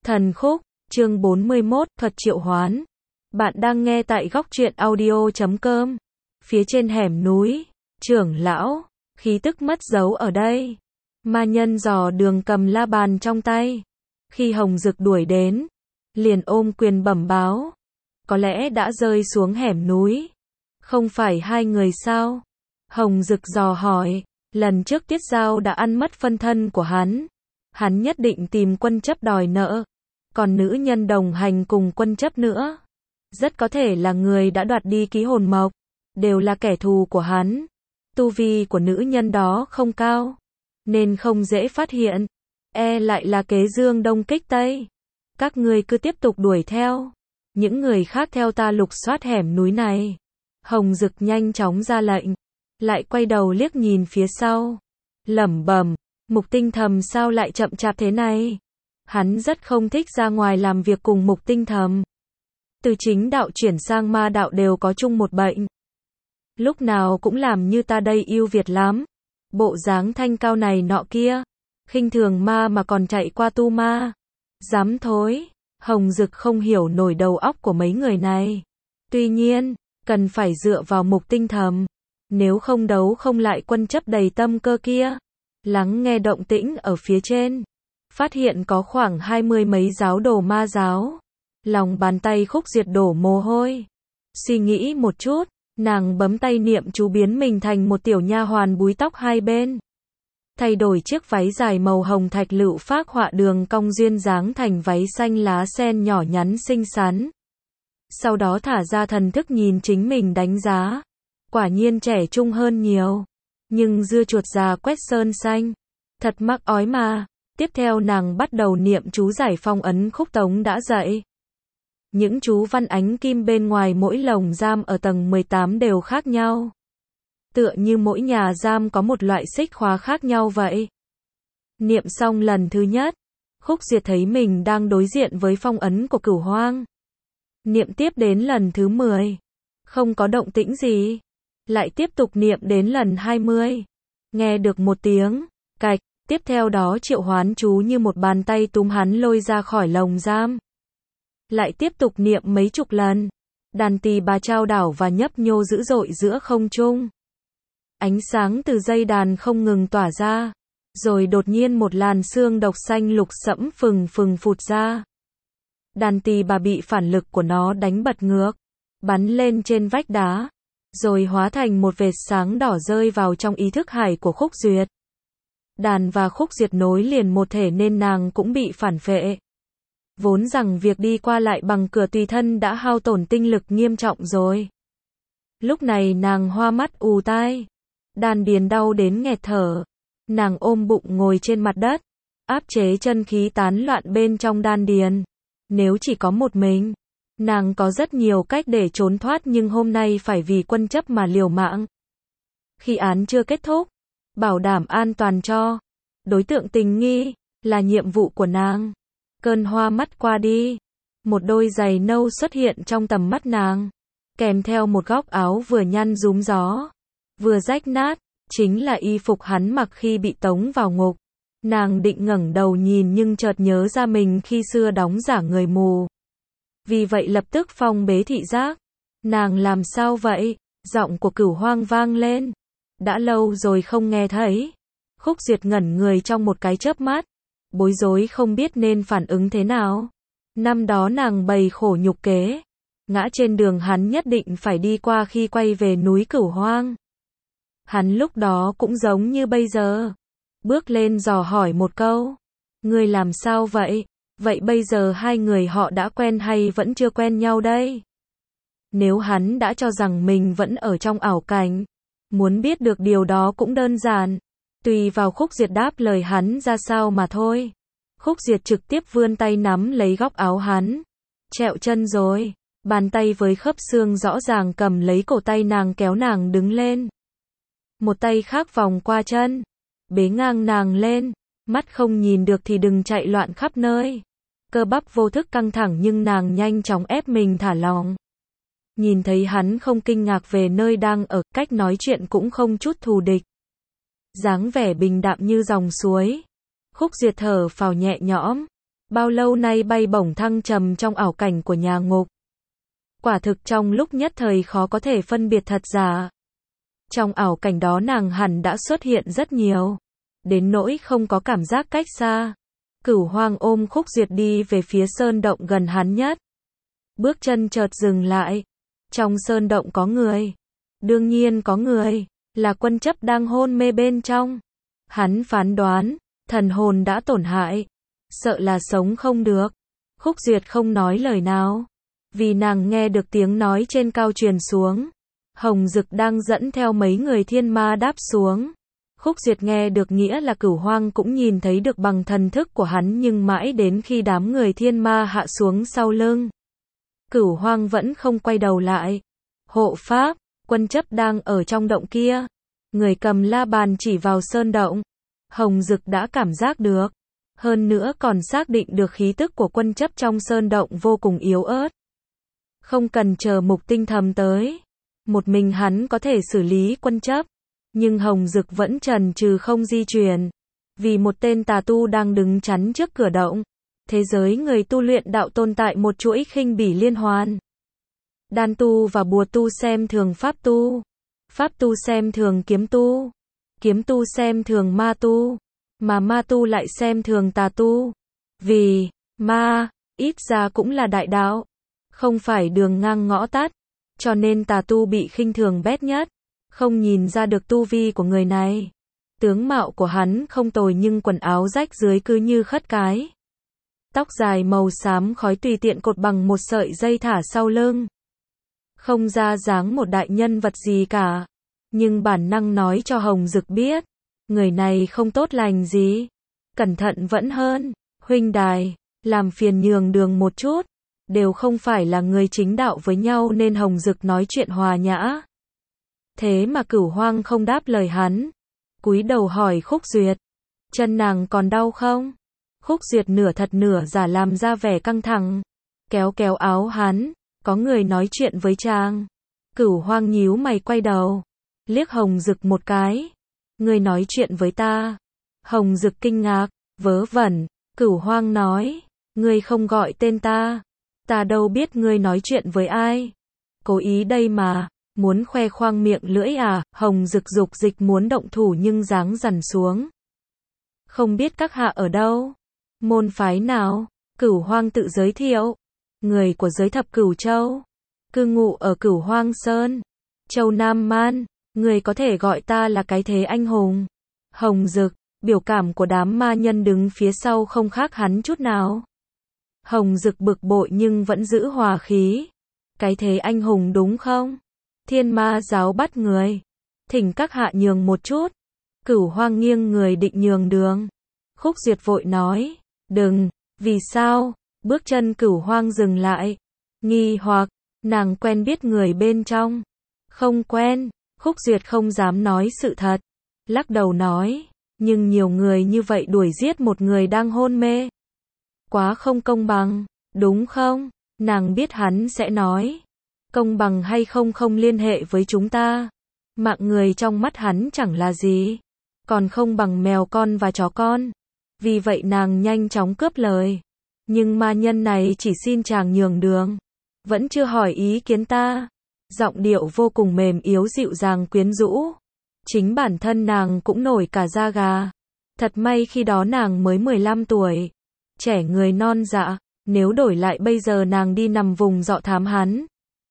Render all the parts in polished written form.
Thần khúc, chương 41, thuật triệu hoán. Bạn đang nghe tại góc truyện audio.com. Phía trên hẻm núi, trưởng lão, khí tức mất dấu ở đây. Ma nhân dò đường cầm la bàn trong tay. Khi Hồng Dực đuổi đến, liền ôm quyền bẩm báo. Có lẽ đã rơi xuống hẻm núi. Không phải hai người sao? Hồng Dực dò hỏi, lần trước Tiết Giao đã ăn mất phân thân của hắn. Hắn nhất định tìm Quân Chấp đòi nợ. Còn nữ nhân đồng hành cùng Quân Chấp nữa, rất có thể là người đã đoạt đi ký hồn mộc, đều là kẻ thù của hắn. Tu vi của nữ nhân đó không cao, nên không dễ phát hiện. Lại là kế dương đông kích tây. Các ngươi cứ tiếp tục đuổi theo. Những người khác theo ta lục soát hẻm núi này. Hồng Dực nhanh chóng ra lệnh, lại quay đầu liếc nhìn phía sau, lẩm bẩm, Mục Tinh Thầm sao lại chậm chạp thế này? Hắn rất không thích ra ngoài làm việc cùng Mục Tinh Thầm. Từ chính đạo chuyển sang ma đạo đều có chung một bệnh. Lúc nào cũng làm như ta đây ưu việt lắm. Bộ dáng thanh cao này nọ kia. Khinh thường ma mà còn chạy qua tu ma. Dám thối. Hồng Dực không hiểu nổi đầu óc của mấy người này. Tuy nhiên, cần phải dựa vào Mục Tinh Thầm. Nếu không đấu không lại Quân Chấp đầy tâm cơ kia. Lắng nghe động tĩnh ở phía trên. Phát hiện có khoảng 20 mấy giáo đồ ma giáo. Lòng bàn tay Khúc Duyệt đổ mồ hôi. Suy nghĩ một chút, nàng bấm tay niệm chú biến mình thành một tiểu nha hoàn búi tóc hai bên. Thay đổi chiếc váy dài màu hồng thạch lựu phác họa đường cong duyên dáng thành váy xanh lá sen nhỏ nhắn xinh xắn. Sau đó thả ra thần thức nhìn chính mình đánh giá. Quả nhiên trẻ trung hơn nhiều. Nhưng dưa chuột già quét sơn xanh. Thật mắc ói mà. Tiếp theo nàng bắt đầu niệm chú giải phong ấn Khúc Tống đã dạy. Những chú văn ánh kim bên ngoài mỗi lồng giam ở tầng 18 đều khác nhau. Tựa như mỗi nhà giam có một loại xích khóa khác nhau vậy. Niệm xong lần thứ nhất, Khúc Duyệt thấy mình đang đối diện với phong ấn của Cửu Hoang. Niệm tiếp đến lần thứ 10. Không có động tĩnh gì. Lại tiếp tục niệm đến lần 20. Nghe được một tiếng, cạch. Tiếp theo đó triệu hoán chú như một bàn tay túm hắn lôi ra khỏi lồng giam. Lại tiếp tục niệm mấy chục lần. Đàn tỳ bà trao đảo và nhấp nhô dữ dội giữa không trung. Ánh sáng từ dây đàn không ngừng tỏa ra. Rồi đột nhiên một làn sương độc xanh lục sẫm phừng phừng phụt ra. Đàn tỳ bà bị phản lực của nó đánh bật ngược. Bắn lên trên vách đá. Rồi hóa thành một vệt sáng đỏ rơi vào trong ý thức hải của Khúc Duyệt. Đàn và Khúc Duyệt nối liền một thể nên nàng cũng bị phản phệ. Vốn rằng việc đi qua lại bằng cửa tùy thân đã hao tổn tinh lực nghiêm trọng rồi. Lúc này nàng hoa mắt ù tai. Đàn điền đau đến nghẹt thở. Nàng ôm bụng ngồi trên mặt đất. Áp chế chân khí tán loạn bên trong đan điền. Nếu chỉ có một mình, nàng có rất nhiều cách để trốn thoát nhưng hôm nay phải vì Quân Chấp mà liều mạng. Khi án chưa kết thúc, bảo đảm an toàn cho đối tượng tình nghi là nhiệm vụ của nàng. Cơn hoa mắt qua đi, một đôi giày nâu xuất hiện trong tầm mắt nàng, kèm theo một góc áo vừa nhăn rúm gió, vừa rách nát, chính là y phục hắn mặc khi bị tống vào ngục. Nàng định ngẩng đầu nhìn nhưng chợt nhớ ra mình khi xưa đóng giả người mù. Vì vậy lập tức phong bế thị giác. Nàng làm sao vậy? Giọng của Cửu Hoang vang lên. Đã lâu rồi không nghe thấy. Khúc Duyệt ngẩn người trong một cái chớp mắt. Bối rối không biết nên phản ứng thế nào. Năm đó nàng bày khổ nhục kế. Ngã trên đường hắn nhất định phải đi qua khi quay về núi Cửu Hoang. Hắn lúc đó cũng giống như bây giờ. Bước lên dò hỏi một câu. Ngươi làm sao vậy? Vậy bây giờ hai người họ đã quen hay vẫn chưa quen nhau đây? Nếu hắn đã cho rằng mình vẫn ở trong ảo cảnh. Muốn biết được điều đó cũng đơn giản. Tùy vào Khúc Duyệt đáp lời hắn ra sao mà thôi. Khúc Duyệt trực tiếp vươn tay nắm lấy góc áo hắn. Trẹo chân rồi. Bàn tay với khớp xương rõ ràng cầm lấy cổ tay nàng kéo nàng đứng lên. Một tay khác vòng qua chân. Bế ngang nàng lên. Mắt không nhìn được thì đừng chạy loạn khắp nơi. Cơ bắp vô thức căng thẳng nhưng nàng nhanh chóng ép mình thả lỏng. Nhìn thấy hắn không kinh ngạc về nơi đang ở, cách nói chuyện cũng không chút thù địch. Dáng vẻ bình đạm như dòng suối. Khúc Duyệt thở phào nhẹ nhõm. bao lâu nay bay bổng thăng trầm trong ảo cảnh của nhà ngục. Quả thực trong lúc nhất thời khó có thể phân biệt thật giả. Trong ảo cảnh đó nàng hẳn đã xuất hiện rất nhiều, đến nỗi không có cảm giác cách xa. Cửu Hoang ôm Khúc Duyệt đi về phía sơn động gần hắn nhất. Bước chân chợt dừng lại. Trong sơn động có người. Đương nhiên có người, là Quân Chấp đang hôn mê bên trong. Hắn phán đoán, thần hồn đã tổn hại, sợ là sống không được. Khúc Duyệt không nói lời nào, vì nàng nghe được tiếng nói trên cao truyền xuống. Hồng Dực đang dẫn theo mấy người thiên ma đáp xuống. Khúc Duyệt nghe được nghĩa là Cửu Hoang cũng nhìn thấy được bằng thần thức của hắn, nhưng mãi đến khi đám người thiên ma hạ xuống sau lưng, Cửu Hoang vẫn không quay đầu lại. Hộ pháp, Quân Chấp đang ở trong động kia. Người cầm la bàn chỉ vào sơn động. Hồng Dực đã cảm giác được, hơn nữa còn xác định được khí tức của Quân Chấp trong sơn động vô cùng yếu ớt. Không cần chờ Mục Tinh Thầm tới, một mình hắn có thể xử lý Quân Chấp. Nhưng Hồng Dực vẫn chần chừ không di chuyển, vì một tên tà tu đang đứng chắn trước cửa động. Thế giới người tu luyện đạo tồn tại một chuỗi khinh bỉ liên hoàn. Đan tu và bùa tu xem thường pháp tu xem thường kiếm tu xem thường ma tu, mà ma tu lại xem thường tà tu. Vì ma, ít ra cũng là đại đạo, không phải đường ngang ngõ tắt, cho nên tà tu bị khinh thường bét nhất. Không nhìn ra được tu vi của người này. Tướng mạo của hắn không tồi nhưng quần áo rách dưới cứ như khất cái. Tóc dài màu xám khói tùy tiện cột bằng một sợi dây thả sau lưng. Không ra dáng một đại nhân vật gì cả. Nhưng bản năng nói cho Hồng Dực biết, người này không tốt lành gì. Cẩn thận vẫn hơn. Huynh đài, làm phiền nhường đường một chút. Đều không phải là người chính đạo với nhau nên Hồng Dực nói chuyện hòa nhã. Thế mà Cửu Hoang không đáp lời hắn. Cúi đầu hỏi Khúc Duyệt, chân nàng còn đau không? Khúc Duyệt nửa thật nửa giả làm ra vẻ căng thẳng, kéo kéo áo hắn, có người nói chuyện với chàng. Cửu Hoang nhíu mày quay đầu, liếc Hồng Dực một cái. Ngươi nói chuyện với ta? Hồng Dực kinh ngạc, vớ vẩn. Cửu Hoang nói, ngươi không gọi tên ta, ta đâu biết ngươi nói chuyện với ai. Cố ý đây mà. Muốn khoe khoang miệng lưỡi à? Hồng Dực dục dịch muốn động thủ nhưng dáng dằn xuống. Không biết các hạ ở đâu? Môn phái nào? Cửu Hoang tự giới thiệu. Người của giới thập Cửu Châu. Cư ngụ ở Cửu Hoang Sơn, Châu Nam Man. Người có thể gọi ta là cái thế anh hùng. Hồng Dực, biểu cảm của đám ma nhân đứng phía sau không khác hắn chút nào. Hồng Dực bực bội nhưng vẫn giữ hòa khí. Cái thế anh hùng đúng không? Thiên ma giáo bắt người. Thỉnh các hạ nhường một chút. Cửu Hoang nghiêng người định nhường đường. Khúc Duyệt vội nói, đừng. Vì sao? Bước chân Cửu Hoang dừng lại. Nghi hoặc, nàng quen biết người bên trong. Không quen. Khúc Duyệt không dám nói sự thật. Lắc đầu nói, nhưng nhiều người như vậy đuổi giết một người đang hôn mê. Quá không công bằng, đúng không? Nàng biết hắn sẽ nói. Công bằng hay không không liên hệ với chúng ta. Mạng người trong mắt hắn chẳng là gì. Còn không bằng mèo con và chó con. Vì vậy nàng nhanh chóng cướp lời. Nhưng ma nhân này chỉ xin chàng nhường đường. Vẫn chưa hỏi ý kiến ta. Giọng điệu vô cùng mềm yếu dịu dàng quyến rũ. Chính bản thân nàng cũng nổi cả da gà. Thật may khi đó nàng mới 15 tuổi. Trẻ người non dạ. Nếu đổi lại bây giờ nàng đi nằm vùng dọ thám hắn.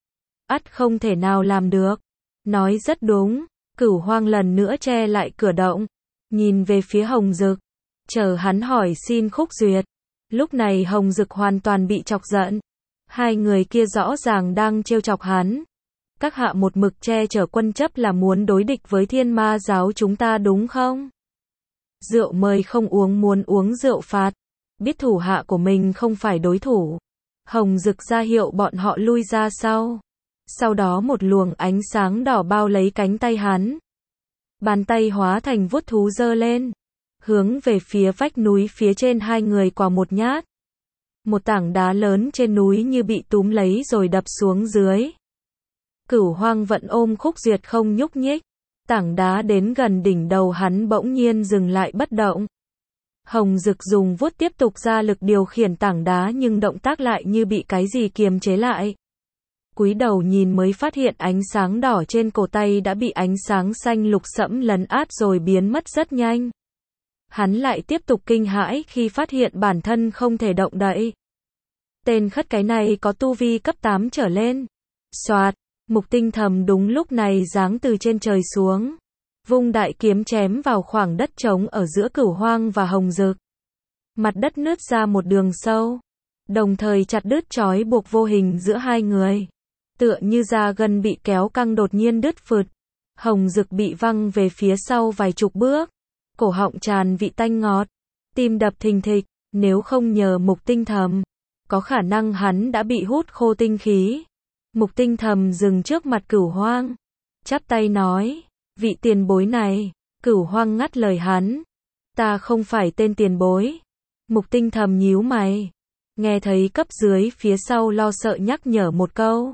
Ắt không thể nào làm được. Nói rất đúng. Cửu Hoang lần nữa che lại cửa động. Nhìn về phía Hồng Dực. Chờ hắn hỏi xin Khúc Duyệt. Lúc này Hồng Dực hoàn toàn bị chọc giận. Hai người kia rõ ràng đang trêu chọc hắn. Các hạ một mực che chở Quân Chấp là muốn đối địch với thiên ma giáo chúng ta đúng không? Rượu mời không uống muốn uống rượu phạt. Biết thủ hạ của mình không phải đối thủ. Hồng Dực ra hiệu bọn họ lui ra sau. Sau đó một luồng ánh sáng đỏ bao lấy cánh tay hắn. Bàn tay hóa thành vuốt thú giơ lên. Hướng về phía vách núi phía trên hai người quà một nhát. Một tảng đá lớn trên núi như bị túm lấy rồi đập xuống dưới. Cửu Hoang vẫn ôm Khúc Duyệt không nhúc nhích. Tảng đá đến gần đỉnh đầu hắn bỗng nhiên dừng lại bất động. Hồng Dực dùng vuốt tiếp tục ra lực điều khiển tảng đá nhưng động tác lại như bị cái gì kiềm chế lại. Cúi đầu nhìn mới phát hiện ánh sáng đỏ trên cổ tay đã bị ánh sáng xanh lục sẫm lấn át rồi biến mất rất nhanh. Hắn lại tiếp tục kinh hãi khi phát hiện bản thân không thể động đậy. Tên khất cái này có tu vi cấp 8 trở lên. Soạt, Mục Tinh Thầm đúng lúc này giáng từ trên trời xuống, vung đại kiếm chém vào khoảng đất trống ở giữa Cửu Hoang và Hồng Dực. Mặt đất nứt ra một đường sâu, đồng thời chặt đứt trói buộc vô hình giữa hai người. Tựa như da gân bị kéo căng đột nhiên đứt phượt. Hồng Dực bị văng về phía sau vài chục bước, cổ họng tràn vị tanh ngọt, tim đập thình thịch, nếu không nhờ Mục Tinh Thầm, có khả năng hắn đã bị hút khô tinh khí. Mục Tinh Thầm dừng trước mặt Cửu Hoang, chắp tay nói, vị tiền bối này. Cửu Hoang ngắt lời hắn, ta không phải tên tiền bối. Mục Tinh Thầm nhíu mày, nghe thấy cấp dưới phía sau lo sợ nhắc nhở một câu.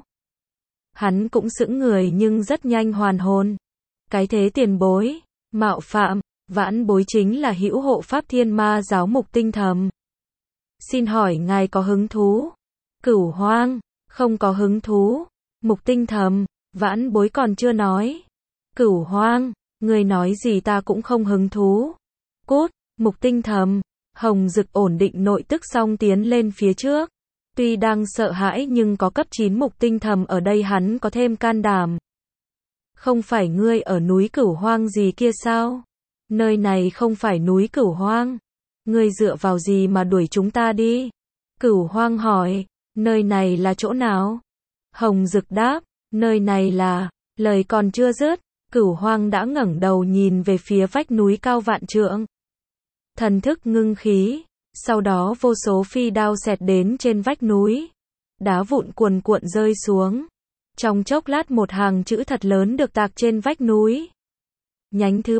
Hắn cũng sững người nhưng rất nhanh hoàn hồn. Cái thế tiền bối, mạo phạm, vãn bối chính là hữu hộ pháp Thiên Ma giáo Mục Tinh Thầm. Xin hỏi ngài có hứng thú? Cửu Hoang, không có hứng thú. Mục Tinh Thầm, vãn bối còn chưa nói. Cửu Hoang, người nói gì ta cũng không hứng thú. Cút. Mục Tinh Thầm. Hồng Dực ổn định nội tức xong tiến lên phía trước. Tuy đang sợ hãi nhưng có cấp 9 Mục Tinh Thầm ở đây hắn có thêm can đảm. Không phải ngươi ở núi Cửu Hoang gì kia sao? Nơi này không phải núi Cửu Hoang. Ngươi dựa vào gì mà đuổi chúng ta đi? Cửu Hoang hỏi, nơi này là chỗ nào? Hồng Dực đáp, nơi này là, lời còn chưa dứt, Cửu Hoang đã ngẩng đầu nhìn về phía vách núi cao vạn trượng. Thần thức ngưng khí, sau đó vô số phi đao xẹt đến trên vách núi. Đá vụn cuồn cuộn rơi xuống. Trong chốc lát một hàng chữ thật lớn được tạc trên vách núi. Nhánh thứ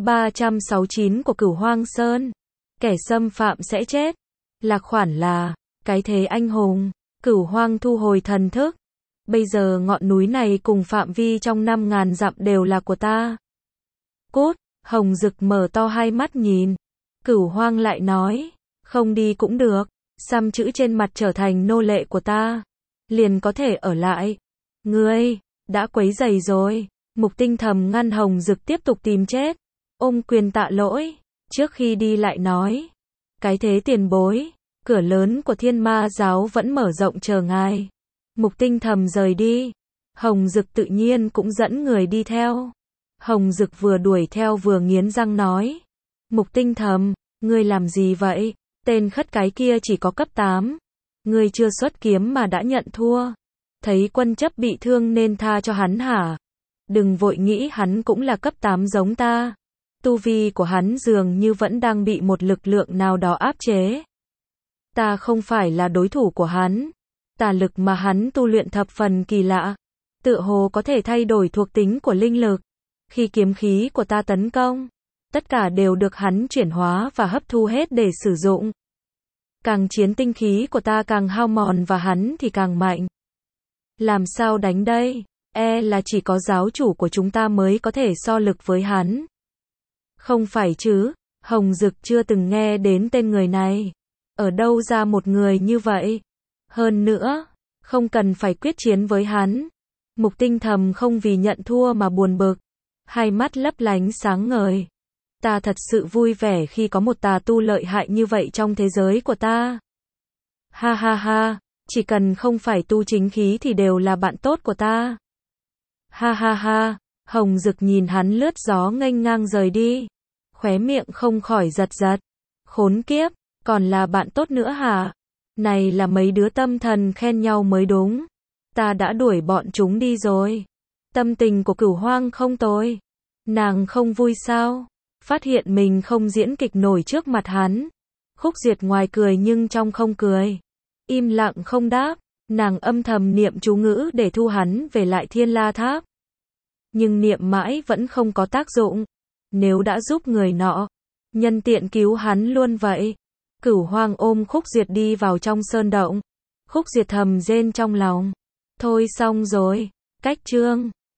369 của Cửu Hoang Sơn. Kẻ xâm phạm sẽ chết. Lạc khoản là, cái thế anh hùng. Cửu Hoang thu hồi thần thức. Bây giờ ngọn núi này cùng phạm vi trong 5.000 dặm đều là của ta. Cút. Hồng Dực mở to hai mắt nhìn. Cửu Hoang lại nói, không đi cũng được. Xăm chữ trên mặt trở thành nô lệ của ta, liền có thể ở lại. Ngươi đã quấy rầy rồi. Mục Tinh Thầm ngăn Hồng Dực tiếp tục tìm chết, ôm quyền tạ lỗi. Trước khi đi lại nói, cái thế tiền bối, cửa lớn của Thiên Ma giáo vẫn mở rộng chờ ngài. Mục Tinh Thầm rời đi. Hồng Dực tự nhiên cũng dẫn người đi theo. Hồng Dực vừa đuổi theo vừa nghiến răng nói, Mục Tinh Thầm, ngươi làm gì vậy? Tên khất cái kia chỉ có cấp 8. Ngươi chưa xuất kiếm mà đã nhận thua. Thấy quân chấp bị thương nên tha cho hắn hả? Đừng vội nghĩ hắn cũng là cấp 8 giống ta. Tu vi của hắn dường như vẫn đang bị một lực lượng nào đó áp chế. Ta không phải là đối thủ của hắn. Tà lực mà hắn tu luyện thập phần kỳ lạ. Tựa hồ có thể thay đổi thuộc tính của linh lực. Khi kiếm khí của ta tấn công, tất cả đều được hắn chuyển hóa và hấp thu hết để sử dụng. Càng chiến tinh khí của ta càng hao mòn và hắn thì càng mạnh. Làm sao đánh đây? E là chỉ có giáo chủ của chúng ta mới có thể so lực với hắn. Không phải chứ, Hồng Dực chưa từng nghe đến tên người này. Ở đâu ra một người như vậy? Hơn nữa, không cần phải quyết chiến với hắn. Mục Tinh Thầm không vì nhận thua mà buồn bực. Hai mắt lấp lánh sáng ngời. Ta thật sự vui vẻ khi có một tà tu lợi hại như vậy trong thế giới của ta. Ha ha ha, chỉ cần không phải tu chính khí thì đều là bạn tốt của ta. Ha ha ha, Hồng Dực nhìn hắn lướt gió nghênh ngang rời đi. Khóe miệng không khỏi giật giật. Khốn kiếp, còn là bạn tốt nữa hả? Này là mấy đứa tâm thần khen nhau mới đúng. Ta đã đuổi bọn chúng đi rồi. Tâm tình của Cửu Hoang không tồi. Nàng không vui sao? Phát hiện mình không diễn kịch nổi trước mặt hắn. Khúc Diệt ngoài cười nhưng trong không cười. Im lặng không đáp. Nàng âm thầm niệm chú ngữ để thu hắn về lại Thiên La Tháp. Nhưng niệm mãi vẫn không có tác dụng. Nếu đã giúp người nọ, nhân tiện cứu hắn luôn vậy. Cửu Hoang ôm Khúc Diệt đi vào trong sơn động. Khúc Diệt thầm rên trong lòng. Thôi xong rồi. Cách chương